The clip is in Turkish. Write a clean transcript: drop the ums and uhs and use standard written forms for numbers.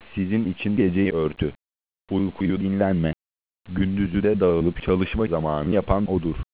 Sizin için geceyi örtü. Uykuyu dinlenme. Gündüzü de dağılıp çalışma zamanı yapan odur.